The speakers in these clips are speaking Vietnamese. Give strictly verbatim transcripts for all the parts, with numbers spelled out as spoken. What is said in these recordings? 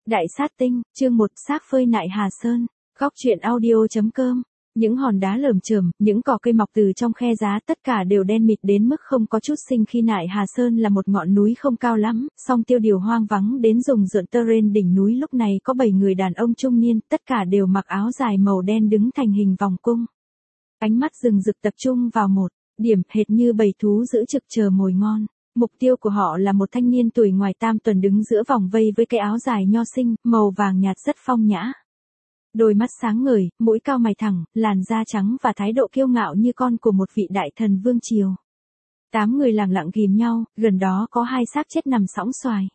Đại sát tinh, chương một, xác phơi nại Hà Sơn. Góc truyện audio.com. Những hòn đá lởm chởm, những cỏ cây mọc từ trong khe giá tất cả đều đen mịt đến mức không có chút sinh khi nại Hà Sơn là một ngọn núi không cao lắm, song tiêu điều hoang vắng đến rùng rợn. Terrain đỉnh núi lúc này có bảy người đàn ông trung niên, tất cả đều mặc áo dài màu đen đứng thành hình vòng cung. Ánh mắt rừng rực tập trung vào một điểm, hệt như bầy thú giữ trực chờ mồi ngon. Mục tiêu của họ là một thanh niên tuổi ngoài tam tuần đứng giữa vòng vây với cái áo dài nho sinh, màu vàng nhạt rất phong nhã. Đôi mắt sáng ngời, mũi cao mày thẳng, làn da trắng và thái độ kiêu ngạo như con của một vị đại thần vương triều. Tám người lẳng lặng ghìm nhau, gần đó có hai xác chết nằm sõng soài.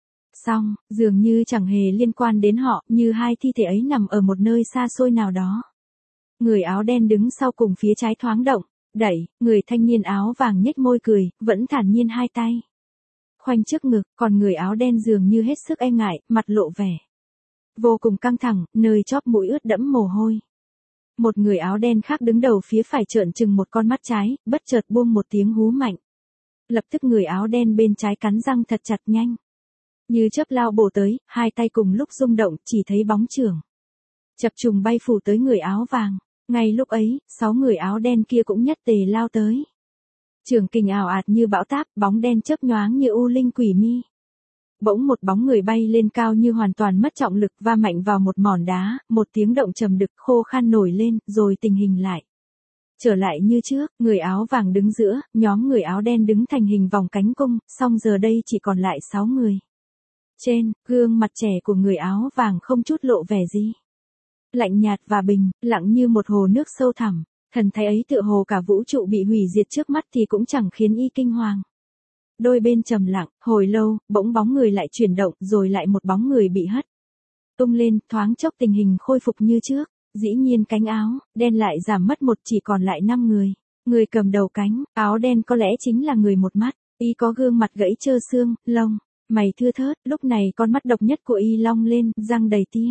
Song, dường như chẳng hề liên quan đến họ, như hai thi thể ấy nằm ở một nơi xa xôi nào đó. Người áo đen đứng sau cùng phía trái thoáng động. Đẩy, người thanh niên áo vàng nhếch môi cười, vẫn thản nhiên hai tay khoanh trước ngực, còn người áo đen dường như hết sức e ngại, mặt lộ vẻ vô cùng căng thẳng, nơi chóp mũi ướt đẫm mồ hôi. Một người áo đen khác đứng đầu phía phải trợn trừng một con mắt trái, bất chợt buông một tiếng hú mạnh. Lập tức người áo đen bên trái cắn răng thật chặt nhanh. Như chớp lao bổ tới, hai tay cùng lúc rung động, chỉ thấy bóng chưởng chập trùng bay phủ tới người áo vàng. Ngay lúc ấy, sáu người áo đen kia cũng nhất tề lao tới. Trường kình ảo ạt như bão táp, bóng đen chớp nhoáng như u linh quỷ mi. Bỗng một bóng người bay lên cao như hoàn toàn mất trọng lực va mạnh vào một mỏn đá, một tiếng động trầm đực khô khan nổi lên, rồi tình hình lại trở lại như trước, người áo vàng đứng giữa, nhóm người áo đen đứng thành hình vòng cánh cung, song giờ đây chỉ còn lại sáu người. Trên, gương mặt trẻ của người áo vàng không chút lộ vẻ gì. Lạnh nhạt và bình, lặng như một hồ nước sâu thẳm, thần thái ấy tựa hồ cả vũ trụ bị hủy diệt trước mắt thì cũng chẳng khiến y kinh hoàng. Đôi bên trầm lặng, hồi lâu, bỗng bóng người lại chuyển động, rồi lại một bóng người bị hất tung lên, thoáng chốc tình hình khôi phục như trước, dĩ nhiên cánh áo đen lại giảm mất một, chỉ còn lại năm người. Người cầm đầu cánh áo đen có lẽ chính là người một mắt, y có gương mặt gãy trơ xương, lông mày thưa thớt, lúc này con mắt độc nhất của y long lên, răng đầy tia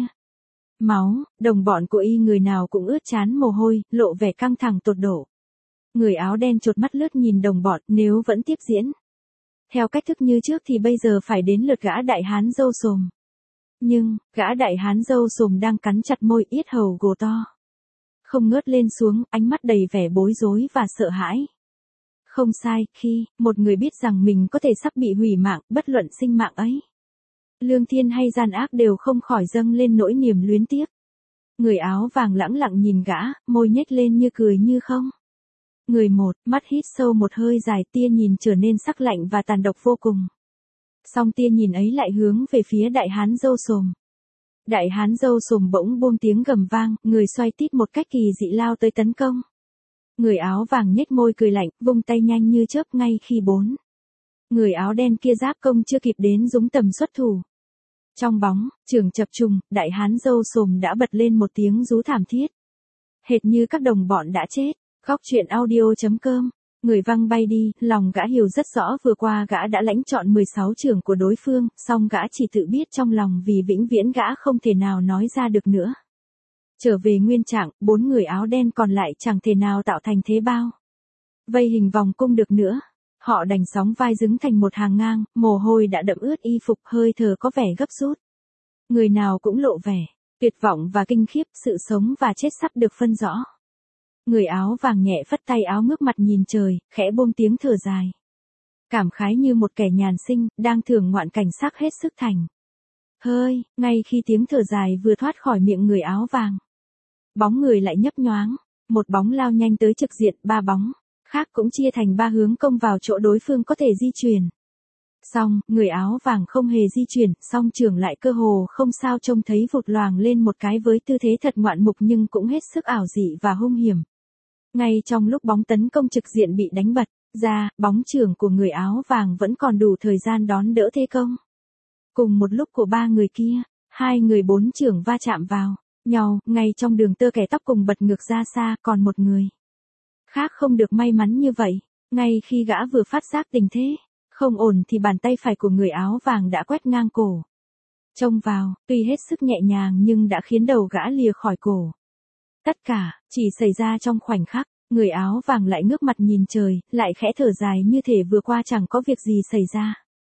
máu, đồng bọn của y người nào cũng ướt trán mồ hôi, lộ vẻ căng thẳng tột độ. Người áo đen chột mắt lướt nhìn đồng bọn, nếu vẫn tiếp diễn theo cách thức như trước thì bây giờ phải đến lượt gã đại hán râu xồm. Nhưng, gã đại hán râu xồm đang cắn chặt môi, yết hầu gồ to không ngớt lên xuống, ánh mắt đầy vẻ bối rối và sợ hãi. Không sai, khi một người biết rằng mình có thể sắp bị hủy mạng, bất luận sinh mạng ấy lương thiên hay gian ác đều không khỏi dâng lên nỗi niềm luyến tiếc. Người áo vàng lẳng lặng nhìn gã, môi nhếch lên như cười như không. Người một, mắt hít sâu một hơi dài, tia nhìn trở nên sắc lạnh và tàn độc vô cùng. Song tia nhìn ấy lại hướng về phía đại hán râu xồm. Đại hán râu xồm bỗng buông tiếng gầm vang, người xoay tít một cách kỳ dị lao tới tấn công. Người áo vàng nhếch môi cười lạnh, vung tay nhanh như chớp ngay khi bốn người áo đen kia giáp công chưa kịp đến dũng tầm xuất thủ. Trong bóng chưởng chập trùng, đại hán râu xồm đã bật lên một tiếng rú thảm thiết, hệt như các đồng bọn đã chết. Góc truyện audio.com. Người văng bay đi, lòng gã hiểu rất rõ vừa qua gã đã lãnh trọn mười sáu chưởng của đối phương, song gã chỉ tự biết trong lòng vì vĩnh viễn gã không thể nào nói ra được nữa. Trở về nguyên trạng, bốn người áo đen còn lại chẳng thể nào tạo thành thế bao vây hình vòng cung được nữa. Họ đành sóng vai đứng thành một hàng ngang, mồ hôi đã đẫm ướt y phục, hơi thở có vẻ gấp rút. Người nào cũng lộ vẻ tuyệt vọng và kinh khiếp, sự sống và chết sắp được phân rõ. Người áo vàng nhẹ phất tay áo, ngước mặt nhìn trời, khẽ buông tiếng thở dài. Cảm khái như một kẻ nhàn sinh, đang thưởng ngoạn cảnh sắc hết sức thành hơi, ngay khi tiếng thở dài vừa thoát khỏi miệng người áo vàng. Bóng người lại nhấp nhoáng, một bóng lao nhanh tới trực diện, ba bóng khác cũng chia thành ba hướng công vào chỗ đối phương có thể di chuyển. Song, người áo vàng không hề di chuyển, song chưởng lại cơ hồ không sao trông thấy vụt loàng lên một cái với tư thế thật ngoạn mục nhưng cũng hết sức ảo dị và hung hiểm. Ngay trong lúc bóng tấn công trực diện bị đánh bật ra, bóng chưởng của người áo vàng vẫn còn đủ thời gian đón đỡ thế công. Cùng một lúc của ba người kia, hai người bốn chưởng va chạm vào nhau, ngay trong đường tơ kẻ tóc cùng bật ngược ra xa, còn một người khác không được may mắn như vậy. Ngay khi gã vừa phát giác tình thế không ổn thì bàn tay phải của người áo vàng đã quét ngang cổ. Trông vào, tuy hết sức nhẹ nhàng nhưng đã khiến đầu gã lìa khỏi cổ. Tất cả chỉ xảy ra trong khoảnh khắc, người áo vàng lại ngước mặt nhìn trời, lại khẽ thở dài như thể vừa qua chẳng có việc gì xảy ra.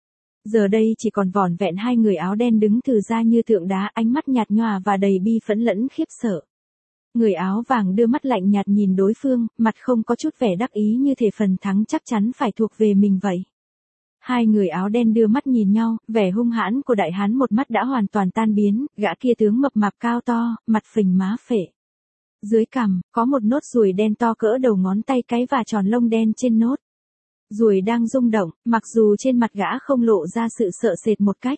Giờ đây chỉ còn vỏn vẹn hai người áo đen đứng thừ ra như tượng đá, ánh mắt nhạt nhòa và đầy bi phẫn lẫn khiếp sợ. Người áo vàng đưa mắt lạnh nhạt nhìn đối phương, mặt không có chút vẻ đắc ý như thể phần thắng chắc chắn phải thuộc về mình vậy. Hai người áo đen đưa mắt nhìn nhau, vẻ hung hãn của đại hán một mắt đã hoàn toàn tan biến, gã kia tướng mập mạp cao to, mặt phình má phệ. Dưới cằm, có một nốt ruồi đen to cỡ đầu ngón tay cái và tròn lông đen trên nốt. Ruồi đang rung động, mặc dù trên mặt gã không lộ ra sự sợ sệt một cách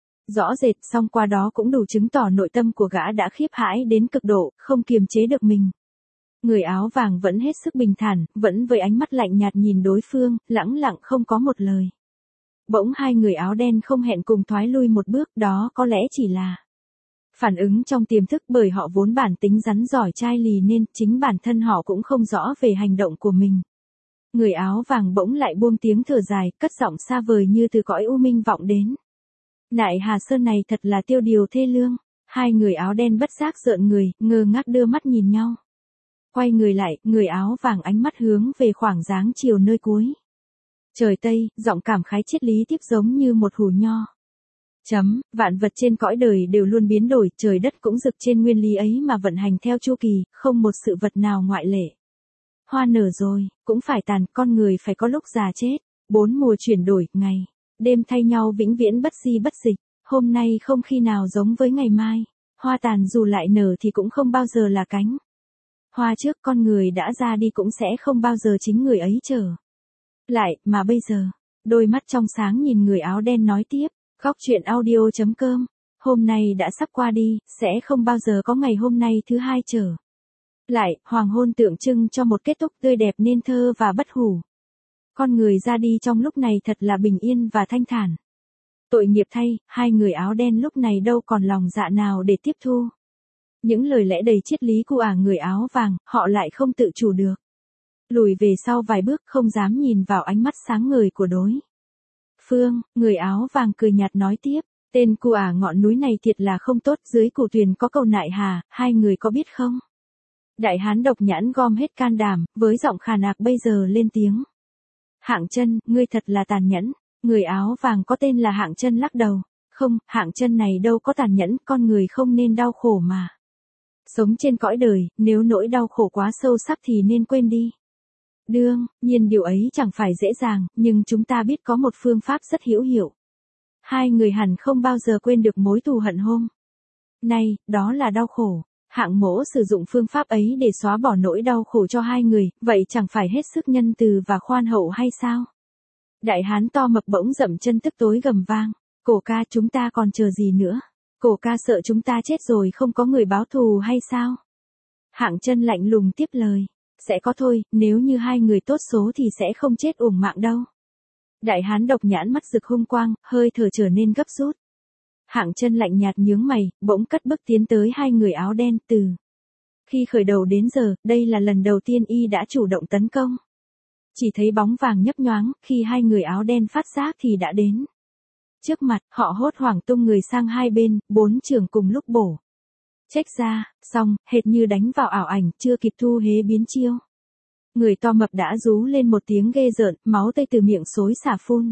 rõ rệt, song qua đó cũng đủ chứng tỏ nội tâm của gã đã khiếp hãi đến cực độ, không kiềm chế được mình. Người áo vàng vẫn hết sức bình thản, vẫn với ánh mắt lạnh nhạt nhìn đối phương, lẳng lặng không có một lời. Bỗng hai người áo đen không hẹn cùng thoái lui một bước, đó có lẽ chỉ là phản ứng trong tiềm thức, bởi họ vốn bản tính rắn giỏi chai lì nên chính bản thân họ cũng không rõ về hành động của mình. Người áo vàng bỗng lại buông tiếng thở dài, cất giọng xa vời như từ cõi u minh vọng đến. Nại Hà Sơn này thật là tiêu điều thê lương. Hai người áo đen bất giác rợn người, ngơ ngác đưa mắt nhìn nhau. Quay người lại, người áo vàng ánh mắt hướng về khoảng dáng chiều nơi cuối trời Tây, giọng cảm khái triết lý tiếp giống như một hủ nho. Chấm, vạn vật trên cõi đời đều luôn biến đổi, trời đất cũng rực trên nguyên lý ấy mà vận hành theo chu kỳ, không một sự vật nào ngoại lệ. Hoa nở rồi, cũng phải tàn, con người phải có lúc già chết, bốn mùa chuyển đổi, ngày, đêm thay nhau vĩnh viễn bất di bất dịch, hôm nay không khi nào giống với ngày mai, hoa tàn dù lại nở thì cũng không bao giờ là cánh. Hoa trước con người đã ra đi cũng sẽ không bao giờ chính người ấy trở lại, mà bây giờ, đôi mắt trong sáng nhìn người áo đen nói tiếp, góc truyện audio chấm com, hôm nay đã sắp qua đi, sẽ không bao giờ có ngày hôm nay thứ hai trở lại, hoàng hôn tượng trưng cho một kết thúc tươi đẹp nên thơ và bất hủ. Con người ra đi trong lúc này thật là bình yên và thanh thản. Tội nghiệp thay, hai người áo đen lúc này đâu còn lòng dạ nào để tiếp thu những lời lẽ đầy triết lý của ả người áo vàng, họ lại không tự chủ được. Lùi về sau vài bước, không dám nhìn vào ánh mắt sáng ngời của đối phương, người áo vàng cười nhạt nói tiếp, tên của ả ngọn núi này thiệt là không tốt, dưới củ tuyền có câu nại hà, hai người có biết không? Đại hán độc nhãn gom hết can đảm, với giọng khàn nạc bây giờ lên tiếng. Hạng Chân, ngươi thật là tàn nhẫn. Người áo vàng có tên là Hạng Chân lắc đầu. Không, Hạng Chân này đâu có tàn nhẫn, con người không nên đau khổ mà sống trên cõi đời, nếu nỗi đau khổ quá sâu sắc thì nên quên đi. Đương nhiên điều ấy chẳng phải dễ dàng, nhưng chúng ta biết có một phương pháp rất hữu hiệu. Hai người hẳn không bao giờ quên được mối thù hận hôm nay, đó là đau khổ. Hạng Mỗ sử dụng phương pháp ấy để xóa bỏ nỗi đau khổ cho hai người, vậy chẳng phải hết sức nhân từ và khoan hậu hay sao? Đại hán to mập bỗng dậm chân tức tối gầm vang. Cổ ca, chúng ta còn chờ gì nữa? Cổ ca sợ chúng ta chết rồi không có người báo thù hay sao? Hạng Chân lạnh lùng tiếp lời. Sẽ có thôi, nếu như hai người tốt số thì sẽ không chết uổng mạng đâu. Đại hán độc nhãn mắt rực hung quang, hơi thở trở nên gấp rút. Hạng Chân lạnh nhạt nhướng mày, bỗng cất bước tiến tới hai người áo đen. Từ khi khởi đầu đến giờ, đây là lần đầu tiên y đã chủ động tấn công. Chỉ thấy bóng vàng nhấp nhoáng, khi hai người áo đen phát giác thì đã đến trước mặt, họ hốt hoảng tung người sang hai bên, bốn trường cùng lúc bổ chếch ra, xong, hệt như đánh vào ảo ảnh, chưa kịp thu hế biến chiêu. Người to mập đã rú lên một tiếng ghê rợn, máu tươi từ miệng xối xả phun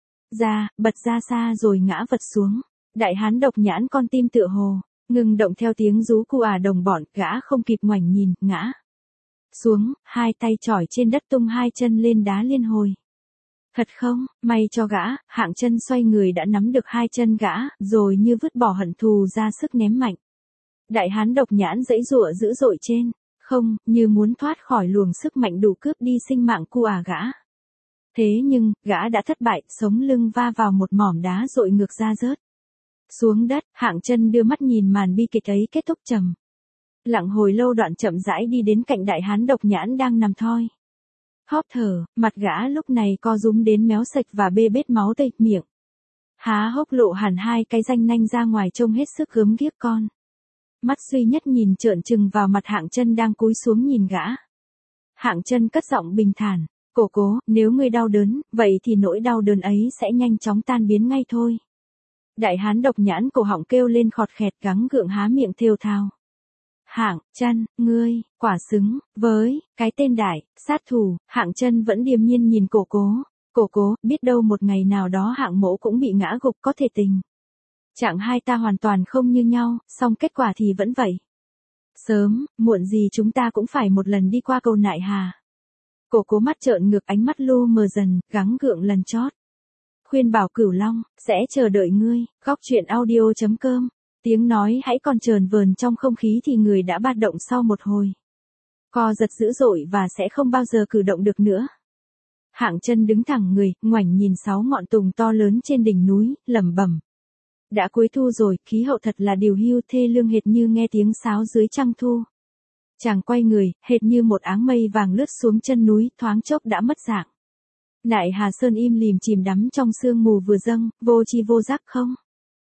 ra, bật ra xa rồi ngã vật xuống. Đại hán độc nhãn con tim tựa hồ ngừng động theo tiếng rú của ả đồng bọn, gã không kịp ngoảnh nhìn, ngã xuống, hai tay chỏi trên đất tung hai chân lên đá liên hồi. Thật không, may cho gã, Hạng Chân xoay người đã nắm được hai chân gã, rồi như vứt bỏ hận thù ra sức ném mạnh. Đại hán độc nhãn giãy giụa dữ dội trên không, như muốn thoát khỏi luồng sức mạnh đủ cướp đi sinh mạng của ả gã. Thế nhưng, gã đã thất bại, sống lưng va vào một mỏm đá dội ngược ra rớt xuống đất. Hạng Chân đưa mắt nhìn màn bi kịch ấy kết thúc trầm lặng hồi lâu, đoạn chậm rãi đi đến cạnh đại hán độc nhãn đang nằm thoi hóp thở, mặt gã lúc này co rúm đến méo sạch và bê bết máu tươi, miệng há hốc lộ hẳn hai cái răng nanh ra ngoài trông hết sức gớm ghiếc con mắt duy nhất nhìn trợn trừng vào mặt Hạng Chân đang cúi xuống nhìn gã. Hạng Chân cất giọng bình thản, cổ cố, nếu ngươi đau đớn, vậy thì nỗi đau đớn ấy sẽ nhanh chóng tan biến ngay thôi. Đại hán độc nhãn cổ họng kêu lên khọt khẹt, gắng gượng há miệng thều thào. Hạng Chân, ngươi, quả xứng với cái tên đại sát thủ. Hạng Chân vẫn điềm nhiên nhìn cổ cố, Cổ cố, biết đâu một ngày nào đó hạng mỗ cũng bị ngã gục có thể tình. Trạng hai ta hoàn toàn không như nhau, song kết quả thì vẫn vậy. Sớm, muộn gì chúng ta cũng phải một lần đi qua cầu Nại Hà. Cổ cố mắt trợn ngược, ánh mắt lu mờ dần, gắng gượng lần chót. Khuyên bảo Cửu Long, sẽ chờ đợi ngươi. Góc truyện audio chấm com. Tiếng nói hãy còn chờn vờn trong không khí thì người đã bạt động sau một hồi. Co giật dữ dội và sẽ không bao giờ cử động được nữa. Hạng Chân đứng thẳng người, ngoảnh nhìn sáu ngọn tùng to lớn trên đỉnh núi, lẩm bẩm. Đã cuối thu rồi, khí hậu thật là điều hưu, thê lương hệt như nghe tiếng sáo dưới trăng thu. Chàng quay người, hệt như một áng mây vàng lướt xuống chân núi, thoáng chốc đã mất dạng. Nại Hà Sơn im lìm chìm đắm trong sương mù vừa dâng, vô tri vô giác không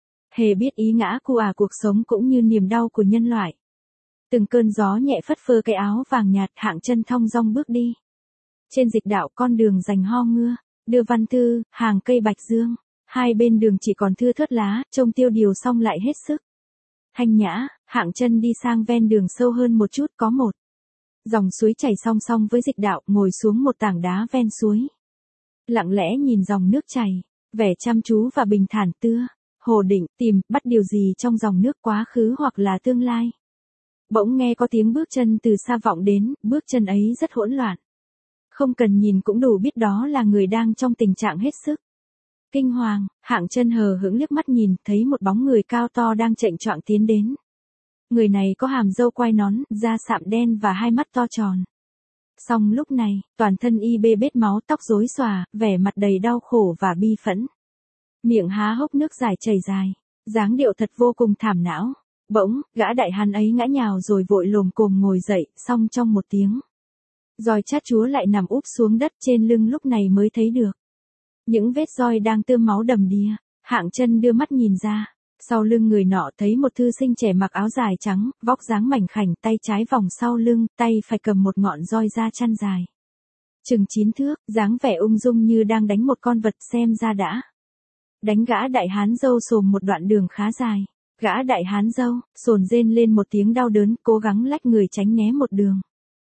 hề biết ý ngã cu à cuộc sống cũng như niềm đau của nhân loại. Từng cơn gió nhẹ phất phơ cái áo vàng nhạt, Hạng Chân thong dong bước đi. Trên dịch đạo con đường dành ho ngưa, Đưa Văn Thư, hàng cây bạch dương, hai bên đường chỉ còn thưa thớt lá, trông tiêu điều xong lại hết sức thanh nhã. Hạng Chân đi sang ven đường sâu hơn một chút, có một dòng suối chảy song song với dịch đạo, ngồi xuống một tảng đá ven suối. Lặng lẽ nhìn dòng nước chảy, vẻ chăm chú và bình thản tựa hồ định tìm bắt điều gì trong dòng nước, quá khứ hoặc là tương lai. Bỗng nghe có tiếng bước chân từ xa vọng đến, bước chân ấy rất hỗn loạn. Không cần nhìn cũng đủ biết đó là người đang trong tình trạng hết sức kinh hoàng. Hạng Chân hờ hững liếc mắt nhìn, thấy một bóng người cao to đang chệnh choạng tiến đến. Người này có hàm râu quai nón, da sạm đen và hai mắt to tròn. Song lúc này, toàn thân y bê bết máu, tóc rối xòa, vẻ mặt đầy đau khổ và bi phẫn. Miệng há hốc nước dài chảy dài, dáng điệu thật vô cùng thảm não. Bỗng, gã đại hán ấy ngã nhào rồi vội lồm cồm ngồi dậy, xong trong một tiếng roi chát chúa lại nằm úp xuống đất, trên lưng lúc này mới thấy được những vết roi đang tươm máu đầm đìa. Hạng Chân đưa mắt nhìn ra, sau lưng người nọ thấy một thư sinh trẻ mặc áo dài trắng, vóc dáng mảnh khảnh, tay trái vòng sau lưng, tay phải cầm một ngọn roi da chăn dài chừng chín thước, dáng vẻ ung dung như đang đánh một con vật, xem ra đã đánh gã đại hán râu xồm một đoạn đường khá dài. Gã đại hán râu sồn rên lên một tiếng đau đớn, cố gắng lách người tránh né một đường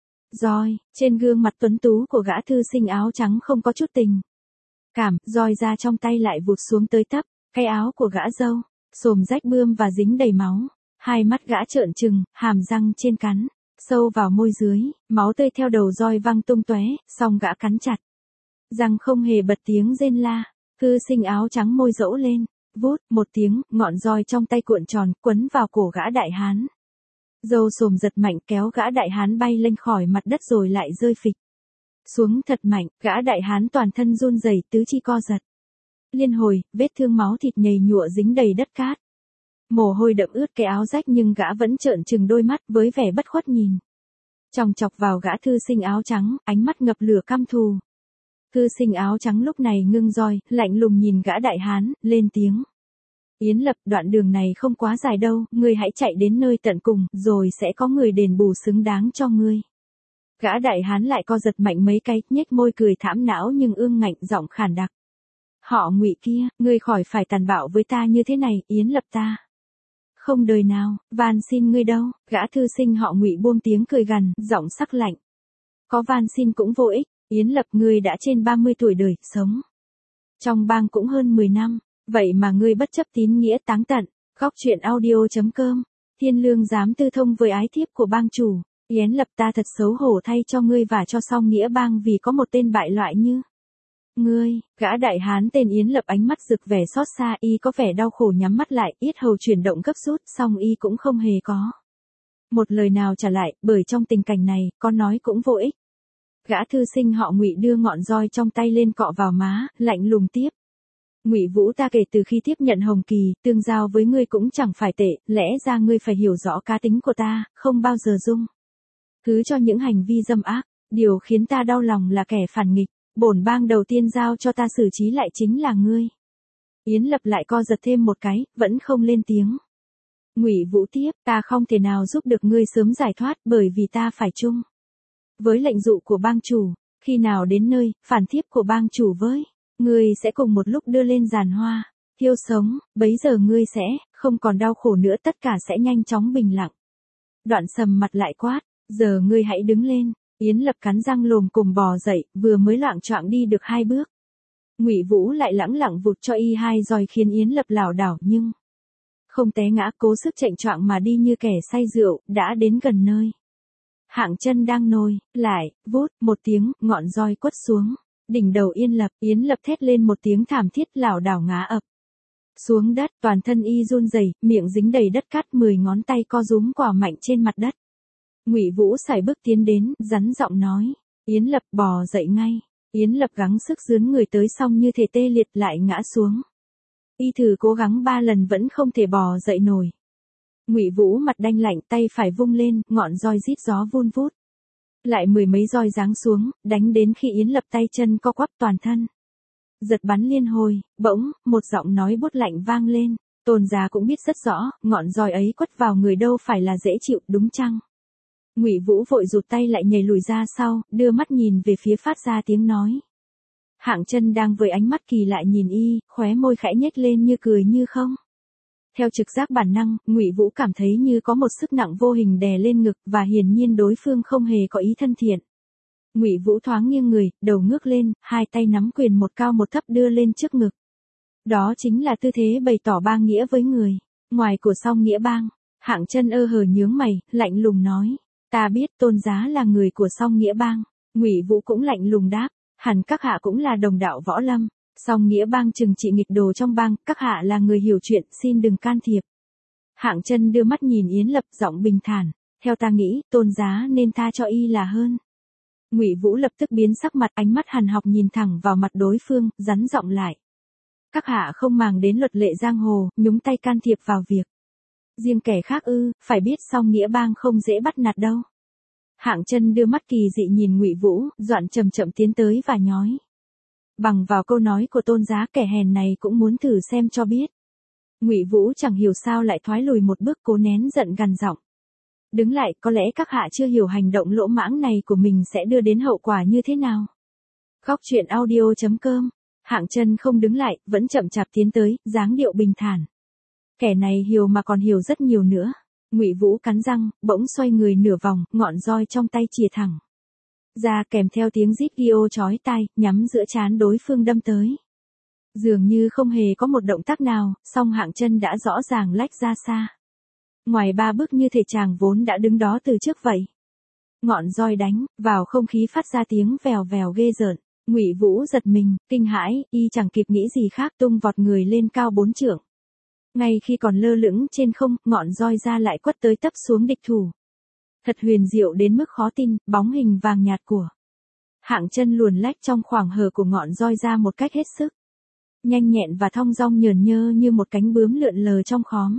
roi. Trên gương mặt tuấn tú của gã thư sinh áo trắng không có chút tình cảm, roi ra trong tay lại vụt xuống tới tấp. Cái áo của gã râu xồm rách bươm và dính đầy máu. Hai mắt gã trợn trừng, hàm răng trên cắn sâu vào môi dưới, máu tươi theo đầu roi văng tung tóe. Song gã cắn chặt răng không hề bật tiếng rên la. Thư sinh áo trắng môi dẫu lên, vút một tiếng, ngọn roi trong tay cuộn tròn, quấn vào cổ gã đại hán râu xồm, giật mạnh kéo gã đại hán bay lên khỏi mặt đất rồi lại rơi phịch xuống thật mạnh. Gã đại hán toàn thân run rẩy, tứ chi co giật liên hồi, vết thương máu thịt nhầy nhụa dính đầy đất cát. Mồ hôi đẫm ướt cái áo rách, nhưng gã vẫn trợn trừng đôi mắt với vẻ bất khuất nhìn chòng chọc vào gã thư sinh áo trắng, ánh mắt ngập lửa căm thù. Thư sinh áo trắng lúc này ngưng roi, lạnh lùng nhìn gã đại hán, lên tiếng. Yến Lập, đoạn đường này không quá dài đâu, ngươi hãy chạy đến nơi tận cùng, rồi sẽ có người đền bù xứng đáng cho ngươi. Gã đại hán lại co giật mạnh mấy cái, nhếch môi cười thảm não nhưng ương ngạnh, giọng khàn đặc. Họ Ngụy kia, ngươi khỏi phải tàn bạo với ta như thế này, Yến Lập ta không đời nào van xin ngươi đâu. Gã thư sinh họ Ngụy buông tiếng cười gằn, giọng sắc lạnh. Có van xin cũng vô ích, Yến Lập, ngươi đã trên ba mươi tuổi đời, sống trong bang cũng hơn mười năm, vậy mà ngươi bất chấp tín nghĩa táng tận. Góc truyện audio chấm com. Thiên Lương dám tư thông với ái thiếp của bang chủ. Yến Lập, ta thật xấu hổ thay cho ngươi và cho song nghĩa bang vì có một tên bại loại như ngươi. Gã đại hán tên Yến Lập ánh mắt rực vẻ xót xa, y có vẻ đau khổ nhắm mắt lại, yết hầu chuyển động gấp rút, song y cũng không hề có một lời nào trả lại, bởi trong tình cảnh này, có nói cũng vô ích. Gã thư sinh họ Ngụy đưa ngọn roi trong tay lên cọ vào má, lạnh lùng tiếp. Ngụy Vũ, ta kể từ khi tiếp nhận Hồng Kỳ, tương giao với ngươi cũng chẳng phải tệ, lẽ ra ngươi phải hiểu rõ cá tính của ta, không bao giờ dung thứ cho những hành vi dâm ác. Điều khiến ta đau lòng là kẻ phản nghịch, bổn bang đầu tiên giao cho ta xử trí lại chính là ngươi. Yến Lập lại co giật thêm một cái, vẫn không lên tiếng. Ngụy Vũ tiếp, ta không thể nào giúp được ngươi sớm giải thoát, bởi vì ta phải chung với lệnh dụ của bang chủ. Khi nào đến nơi, phản thiếp của bang chủ với ngươi sẽ cùng một lúc đưa lên giàn hoa thiêu sống, bấy giờ ngươi sẽ không còn đau khổ nữa, tất cả sẽ nhanh chóng bình lặng. Đoạn sầm mặt lại quát, giờ ngươi hãy đứng lên. Yến Lập cắn răng lồm cồm bò dậy, vừa mới loạng choạng đi được hai bước, Ngụy Vũ lại lẳng lặng vụt cho y hai roi khiến Yến Lập lảo đảo nhưng không té ngã, cố sức chạnh choạng mà đi như kẻ say rượu, đã đến gần nơi. Hạng Chân đang nôi, lại, vút, một tiếng, ngọn roi quất xuống. Đỉnh đầu Yên Lập, Yến Lập thét lên một tiếng thảm thiết lảo đảo ngã ập xuống đất, toàn thân y run rẩy, miệng dính đầy đất cát, mười ngón tay co rúm quả mạnh trên mặt đất. Ngụy Vũ sải bước tiến đến, rắn giọng nói, Yến Lập bò dậy ngay. Yến Lập gắng sức dướn người tới xong như thể tê liệt lại ngã xuống. Y thử cố gắng ba lần vẫn không thể bò dậy nổi. Ngụy Vũ mặt đanh lạnh, tay phải vung lên, ngọn roi rít gió vun vút. Lại mười mấy roi giáng xuống, đánh đến khi Yến Lập tay chân co quắp toàn thân. Giật bắn liên hồi, bỗng, một giọng nói buốt lạnh vang lên. Tôn Giá cũng biết rất rõ, ngọn roi ấy quất vào người đâu phải là dễ chịu, đúng chăng? Ngụy Vũ vội rụt tay lại nhảy lùi ra sau, đưa mắt nhìn về phía phát ra tiếng nói. Hạng Chân đang với ánh mắt kỳ lạ nhìn y, khóe môi khẽ nhếch lên như cười như không. Theo trực giác bản năng, Ngụy Vũ cảm thấy như có một sức nặng vô hình đè lên ngực, và hiển nhiên đối phương không hề có ý thân thiện. Ngụy Vũ thoáng nghiêng người, đầu ngước lên, hai tay nắm quyền một cao một thấp đưa lên trước ngực. Đó chính là tư thế bày tỏ bang nghĩa với người ngoài của Song Nghĩa Bang. Hạng Chân ơ hờ nhướng mày, lạnh lùng nói, ta biết Tôn Giá là người của Song Nghĩa Bang. Ngụy Vũ cũng lạnh lùng đáp, hẳn các hạ cũng là đồng đạo võ lâm. Song Nghĩa Bang trừng trị nghịch đồ trong bang, các hạ là người hiểu chuyện, xin đừng can thiệp. Hạng Chân đưa mắt nhìn Yến Lập, giọng bình thản, theo ta nghĩ, Tôn Giá nên tha cho y là hơn. Ngụy Vũ lập tức biến sắc mặt, ánh mắt hằn học nhìn thẳng vào mặt đối phương, rắn giọng lại. Các hạ không màng đến luật lệ giang hồ, nhúng tay can thiệp vào việc riêng kẻ khác ư? Phải biết Song Nghĩa Bang không dễ bắt nạt đâu. Hạng Chân đưa mắt kỳ dị nhìn Ngụy Vũ, Doạn chậm chậm tiến tới và nhói. Bằng vào câu nói của Tôn Giá, kẻ hèn này cũng muốn thử xem cho biết. Ngụy Vũ chẳng hiểu sao lại thoái lùi một bước, cố nén giận gằn giọng. Đứng lại, có lẽ các hạ chưa hiểu hành động lỗ mãng này của mình sẽ đưa đến hậu quả như thế nào. Góc truyện audio chấm com. Hạng Chân không đứng lại, vẫn chậm chạp tiến tới, dáng điệu bình thản. Kẻ này hiểu mà còn hiểu rất nhiều nữa. Ngụy Vũ cắn răng, bỗng xoay người nửa vòng, ngọn roi trong tay chìa thẳng ra kèm theo tiếng rít kêu chói tai, nhắm giữa trán đối phương đâm tới. Dường như không hề có một động tác nào, song Hạng Chân đã rõ ràng lách ra xa. Ngoài ba bước như thể chàng vốn đã đứng đó từ trước vậy. Ngọn roi đánh vào không khí phát ra tiếng vèo vèo ghê rợn. Ngụy Vũ giật mình, kinh hãi, y chẳng kịp nghĩ gì khác, tung vọt người lên cao bốn trượng. Ngay khi còn lơ lửng trên không, ngọn roi ra lại quất tới tấp xuống địch thủ. Thật huyền diệu đến mức khó tin, bóng hình vàng nhạt của Hạng Chân luồn lách trong khoảng hở của ngọn roi ra một cách hết sức nhanh nhẹn và thong dong, nhờn nhơ như một cánh bướm lượn lờ trong khóm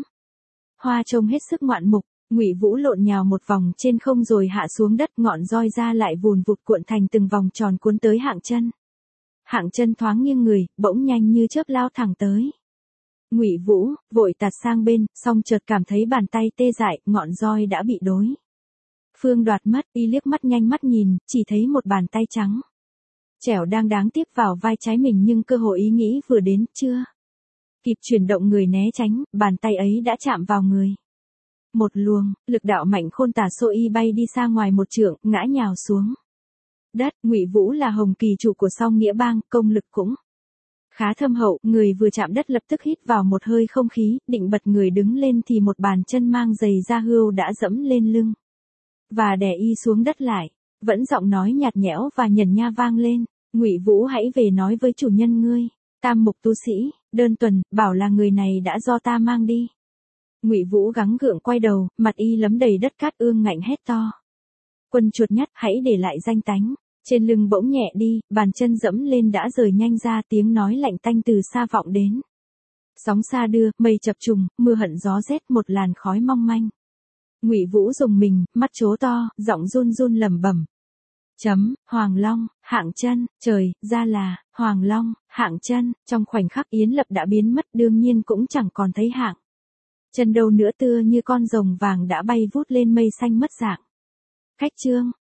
hoa trông hết sức ngoạn mục. Ngụy Vũ lộn nhào một vòng trên không rồi hạ xuống đất, ngọn roi ra lại vùn vụt cuộn thành từng vòng tròn cuốn tới Hạng Chân. Hạng Chân thoáng nghiêng người, bỗng nhanh như chớp lao thẳng tới. Ngụy Vũ vội tạt sang bên, song chợt cảm thấy bàn tay tê dại, ngọn roi đã bị đối phương đoạt mất. Y liếc mắt nhanh mắt nhìn, chỉ thấy một bàn tay trắng trẻo đang đáng tiếp vào vai trái mình, nhưng cơ hội ý nghĩ vừa đến, chưa kịp chuyển động người né tránh, bàn tay ấy đã chạm vào người. Một luồng lực đạo mạnh khôn tả xô y bay đi xa ngoài một trượng, ngã nhào xuống đất. Ngụy Vũ là hồng kỳ chủ của Song Nghĩa Bang, công lực cũng khá thâm hậu, người vừa chạm đất lập tức hít vào một hơi không khí, định bật người đứng lên thì một bàn chân mang giày da hươu đã dẫm lên lưng và đè y xuống đất lại. Vẫn giọng nói nhạt nhẽo và nhần nha vang lên, Ngụy Vũ hãy về nói với chủ nhân ngươi, Tam Mục tu sĩ, đơn tuần, bảo là người này đã do ta mang đi. Ngụy Vũ gắng gượng quay đầu, mặt y lấm đầy đất cát, ương ngạnh hét to. Quân chuột nhắt, hãy để lại danh tánh. Trên lưng bỗng nhẹ đi, bàn chân dẫm lên đã rời nhanh ra, tiếng nói lạnh tanh từ xa vọng đến. Sóng xa đưa, mây chập trùng, mưa hận gió rét, một làn khói mong manh. Ngụy Vũ rùng mình, mắt trố to, giọng run run lẩm bẩm. Chấm, Hoàng Long, Hạng Chân, trời, ra là, Hoàng Long, Hạng Chân. Trong khoảnh khắc Yến Lập đã biến mất, đương nhiên cũng chẳng còn thấy Hạng Chân đâu nữa, tựa như con rồng vàng đã bay vút lên mây xanh mất dạng. Khách chương.